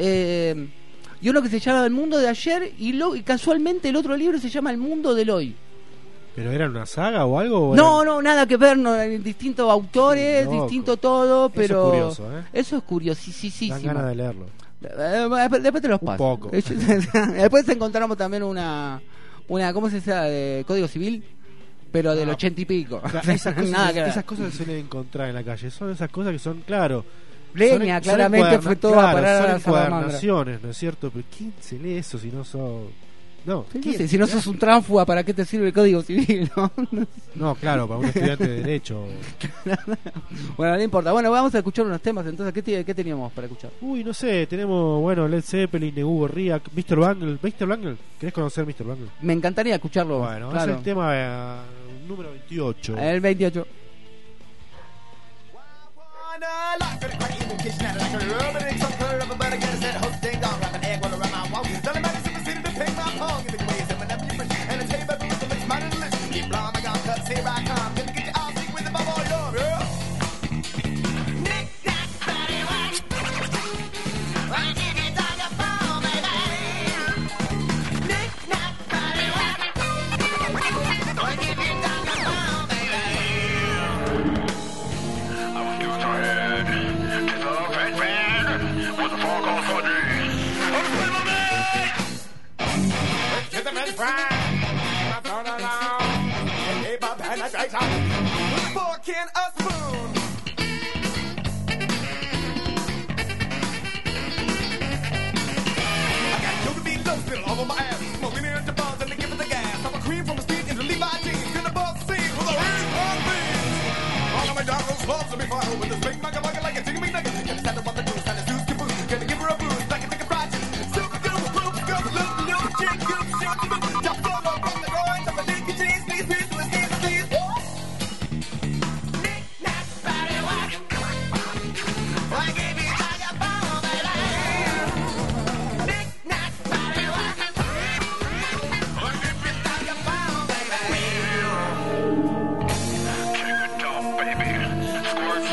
Y uno que se llama El Mundo de Ayer y casualmente el otro libro se llama El Mundo del Hoy. ¿Pero era una saga o algo? No, nada que ver, distintos autores, distinto todo, pero... Eso es curioso, Eso es curiosísimo. Dan ganas de leerlo. Después te los paso. Un poco. Después encontramos también una ¿cómo se dice? De Código Civil, pero del 80 y pico. Esas cosas se suelen encontrar en la calle. Son esas cosas que son, claro... Leña, claramente fue todo a parar a las encuadernaciones, ¿no es cierto? Pero ¿quién se lee eso si no sos...? No, si no sos un tránfuga, ¿para qué te sirve el Código Civil? No, claro, para un estudiante de Derecho. Bueno, no importa. Bueno, vamos a escuchar unos temas. Entonces, ¿qué teníamos para escuchar? No sé, tenemos, Led Zeppelin, Hugo Ría, Mr. Bangle. ¿Mr. Bangle? ¿Querés conocer Mr. Bangle? Me encantaría escucharlo. Bueno, claro. Es el tema número 28. El 28. Here I come, gonna get you all sick with the bubble, girl. Nick, nack, patty, whack. I give you all your phone, baby. Nick, nack, patty, whack. I give you all your phone, baby. I was too tired to the fat man with the fork on sardines. Get the man fried. With a fork and a spoon. I got Joe to be low still all over my ass. Smoking in the bars and they give it the gas. I'm a cream from the street into Levi jeans. Gonna bust the scene with a ring on beans. All of my doggos loves to be fine with this big mugger mugger like a chicken meat nugget. Gonna stand up on the goose, and a deuce caboose. Gonna give her a boost like a chicken fried chicken. Super girl, group girl, little chick, you shoot to me. Jump over from the groin, top of dinky jeans, please, please, please, please, please.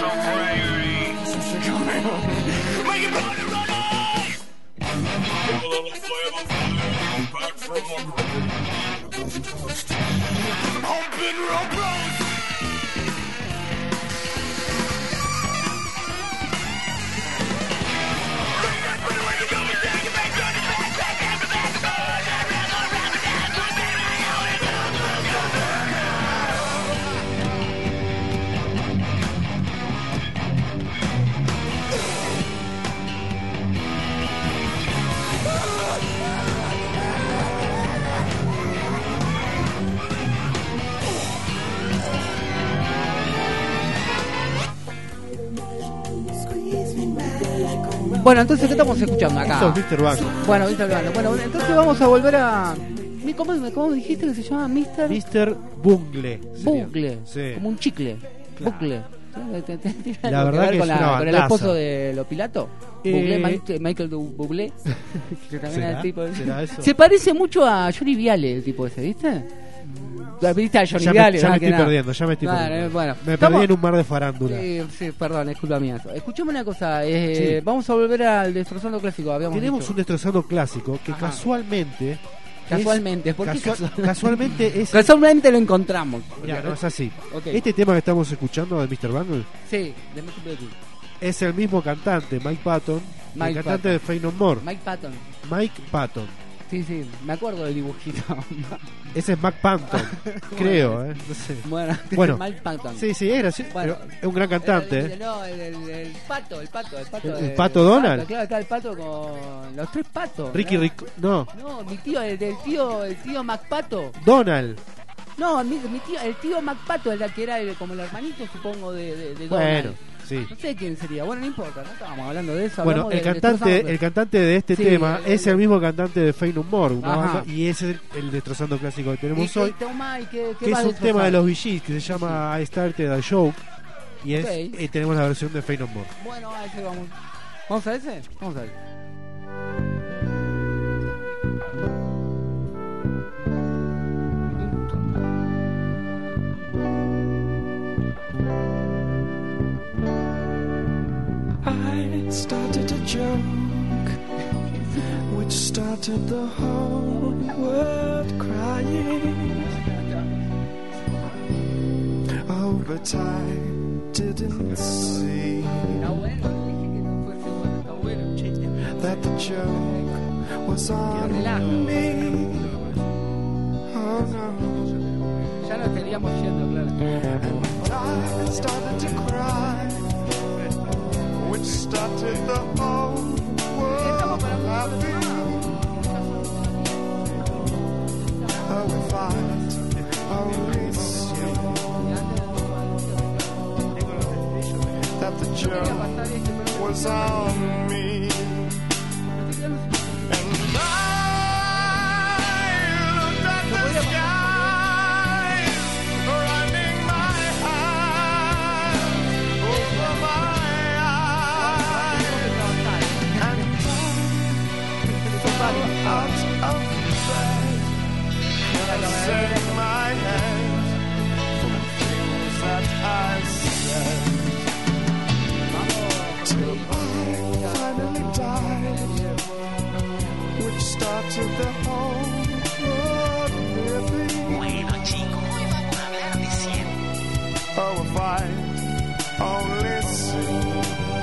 so crazy. Make it run, run on! Back from Humping rope. Bueno, entonces, ¿qué estamos escuchando acá? Esto es Mr. Bangle. Bueno, Mr. Bangle. Bueno, entonces vamos a volver a... ¿Cómo dijiste que se llama? Mr. Bungle. Bungle. Sí. Como un chicle. Claro. Bungle. La verdad que es una con el bandaza. esposo de Lopilato. Bublé, Michael Bublé. Que también era el tipo. ¿Será eso? Se parece mucho a Johnny Viale, el tipo ese, ¿viste? ¿Viste a Johnny Viale? Ya me estoy perdiendo. Bueno, me perdí en un mar de farándula. Sí, perdón, es culpa mía. Escuchame una cosa, Sí. vamos a volver al Destrozando Clásico. Tenemos dicho. un Destrozando Clásico que Ajá. casualmente... ¿por qué casualmente es... Casualmente lo encontramos. Ya, no es así. Okay. Este tema que estamos escuchando de Mr. Bangle Sí, de Mr. Bangle. es el mismo cantante, Mike Patton, el cantante de Faith No More. Mike Patton. Mike Patton. Sí, me acuerdo del dibujito. Ese es Mac Patton, creo, no sé. Bueno, Mike Patton. Sí, es gracioso, pero es un gran cantante. El pato. ¿El pato Donald? Claro, el pato con los tres patos. Ricky, No, mi tío, el tío Mac Pato. Donald. No, mi tío, el tío Mac Pato, el que era como el hermanito, supongo, de Donald. Bueno, sí. No sé quién sería. Bueno, no importa, no estábamos hablando de eso. Bueno, el cantante de este tema es el mismo cantante de Faith No More, una banda, y ese es el Destrozando Clásico que tenemos hoy. Que es un tema de los Bee Gees que se llama I Started a Joke. Y tenemos la versión de Faith No More. Bueno, a ese vamos. ¿Vamos a ese? Vamos a ver. I started a joke which started the whole world crying. Oh, but I didn't see that the joke was on me. Oh no. Ya nos estaríamos yendo, claro. And I started to cry, which started the whole world laughing. Oh, if I'd only seen that the joke was on me. And I looked at the sky, running my hand over my eyes, and fell out of bed and set my hands from things that I said, till I finally died, which started the whole world living. Bueno, chicos, hoy vamos a hablar de 100. Oh, if I only see.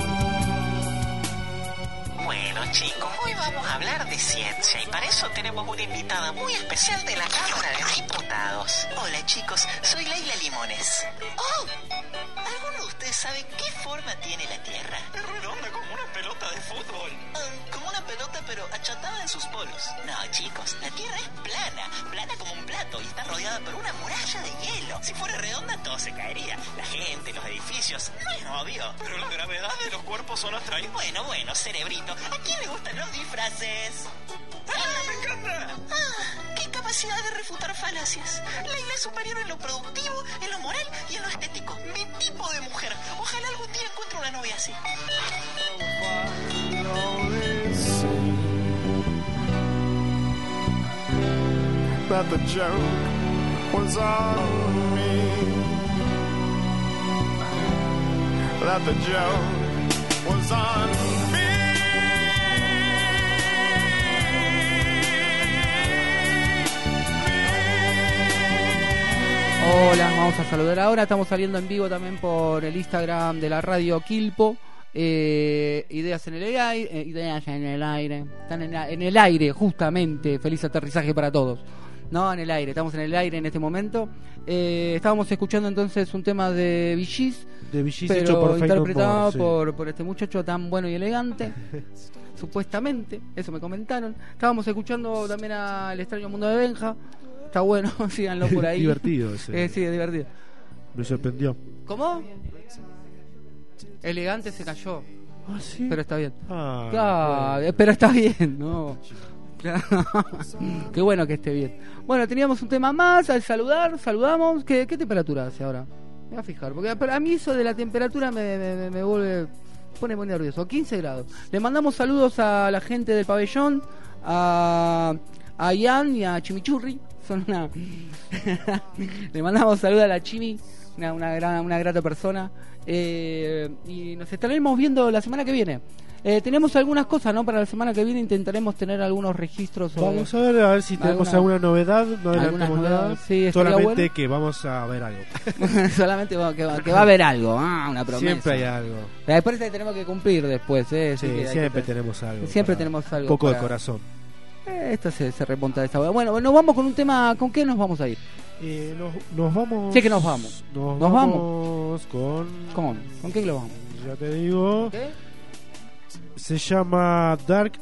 Bueno, chicos, hoy vamos a hablar de ciencia y para eso tenemos una invitada muy especial de la Cámara de Diputados. Hola, chicos, soy Leila Limones. ¡Oh! ¿Alguno de ustedes sabe qué forma tiene la Tierra? Es redonda como una pelota de fútbol. Como una pelota pero achatada en sus polos. No, chicos, la Tierra es plana como un plato y está rodeada por una muralla de hielo. Si fuera redonda todo se caería. La gente, los edificios, no es obvio. Pero la gravedad de los cuerpos son atraídos. Bueno, cerebrito, ¿a quién le gustan los disfraces? ¡Me encanta! ¡Qué capacidad de refutar falacias! Leila es superior en lo productivo, en lo moral y en lo estético. Mi tipo de mujer. Ojalá algún día encuentre una novia así. That the joke was on me. that the joke was on me. Hola, vamos a saludar ahora. Estamos saliendo en vivo también por el Instagram de la radio Quilpo. Ideas en el aire, ideas en el aire. Están en el aire, justamente. Feliz aterrizaje para todos. No, en el aire, estamos en el aire en este momento. Estábamos escuchando entonces un tema de Bee Gees, hecho por interpretado Faith No More, por este muchacho tan bueno y elegante. Supuestamente, eso me comentaron. Estábamos escuchando también a El extraño mundo de Benja. Está bueno, síganlo por ahí. Divertido ese. Sí, es divertido. Me sorprendió. ¿Cómo? Elegante se cayó. Ah, sí. Pero está bien. Bueno. Pero está bien, ¿no? Qué bueno que esté bien. Bueno, teníamos un tema más. Al saludamos. ¿Qué temperatura hace ahora? Me voy a fijar, porque a mí eso de la temperatura me pone muy nervioso. 15 grados. Le mandamos saludos a la gente del pabellón, a Ian y a Chimichurri. Son una le mandamos saludos a la Chimi, una grata persona, y nos estaremos viendo la semana que viene. Tenemos algunas cosas, ¿no? Para la semana que viene intentaremos tener algunos registros. Vamos a ver si tenemos alguna novedad. No adelantemos nada. Sí, solamente bueno. Que vamos a ver algo. Solamente que va a haber algo, una promesa. Siempre hay algo. Después tenemos que cumplir después, Sí, siempre tenemos algo. Siempre tenemos algo. Un poco de corazón. Esto se remonta de esta hora. Bueno, nos vamos con un tema. ¿Con qué nos vamos a ir? Nos vamos. Sí, que nos vamos. Nos vamos ¿Con qué lo vamos? Ya te digo. ¿Qué? Se llama Dark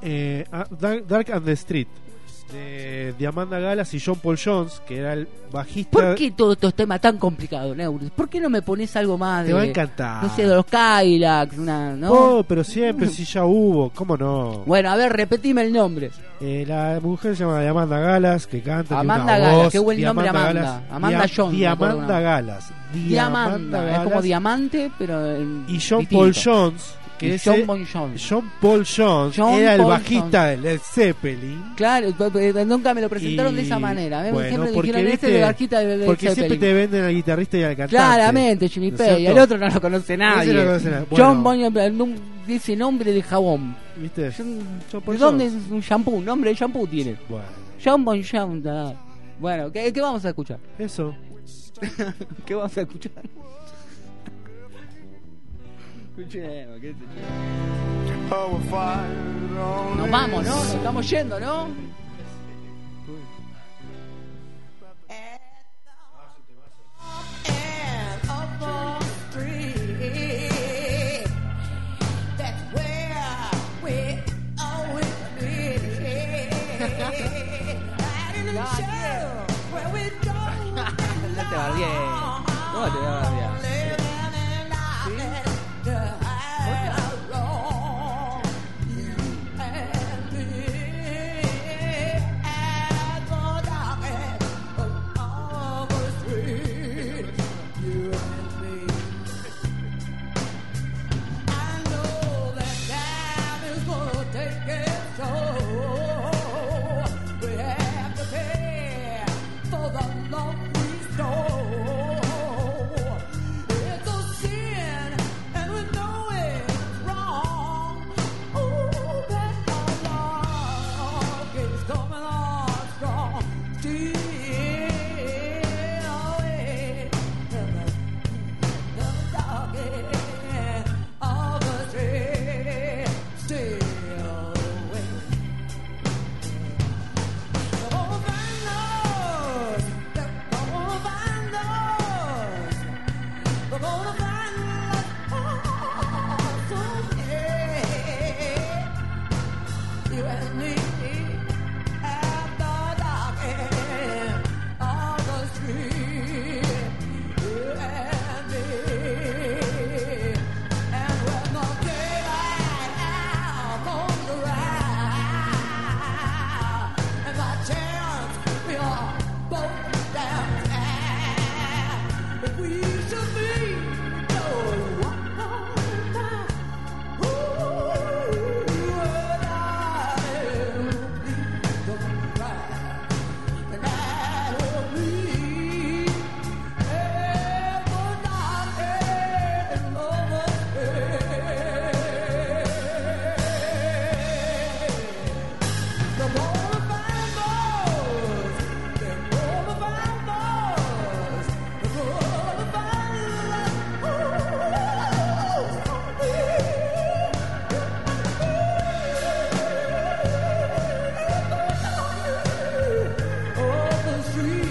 and the Street, de Amanda Galas y John Paul Jones, que era el bajista. ¿Por qué todos estos temas tan complicados, Neurus? ¿Por qué no me pones algo más de... Te va a encantar. No sé, de los Cadillacs, ¿no? Oh, pero siempre, si ya hubo, ¿cómo no? Bueno, a ver, repetime el nombre. La mujer se llama Amanda Galas, que canta. Amanda Galas, qué buen nombre, Amanda. Amanda Jones. Amanda Galas. Diamanda, es como diamante, pero y John distinto. Paul Jones, que John Paul Jones era el bajista de Led Zeppelin. Claro, nunca me lo presentaron de esa manera. Bueno, siempre dijeron este es el bajista de Led Zeppelin. Porque siempre te venden al guitarrista y al cantante. Claramente, Jimmy Page. Y el otro no lo conoce nadie. No conoce nadie. John Bon Jovi dice nombre de jabón. ¿Viste? ¿De dónde es un shampoo? Un nombre de shampoo tiene. Bueno. John Bon Jovi. Bueno, ¿qué vamos a escuchar? Eso. ¿Qué vamos a escuchar? Nos vamos, ¿no? Nos estamos yendo, ¿no? No te va bien. ¿Cómo te va bien? free.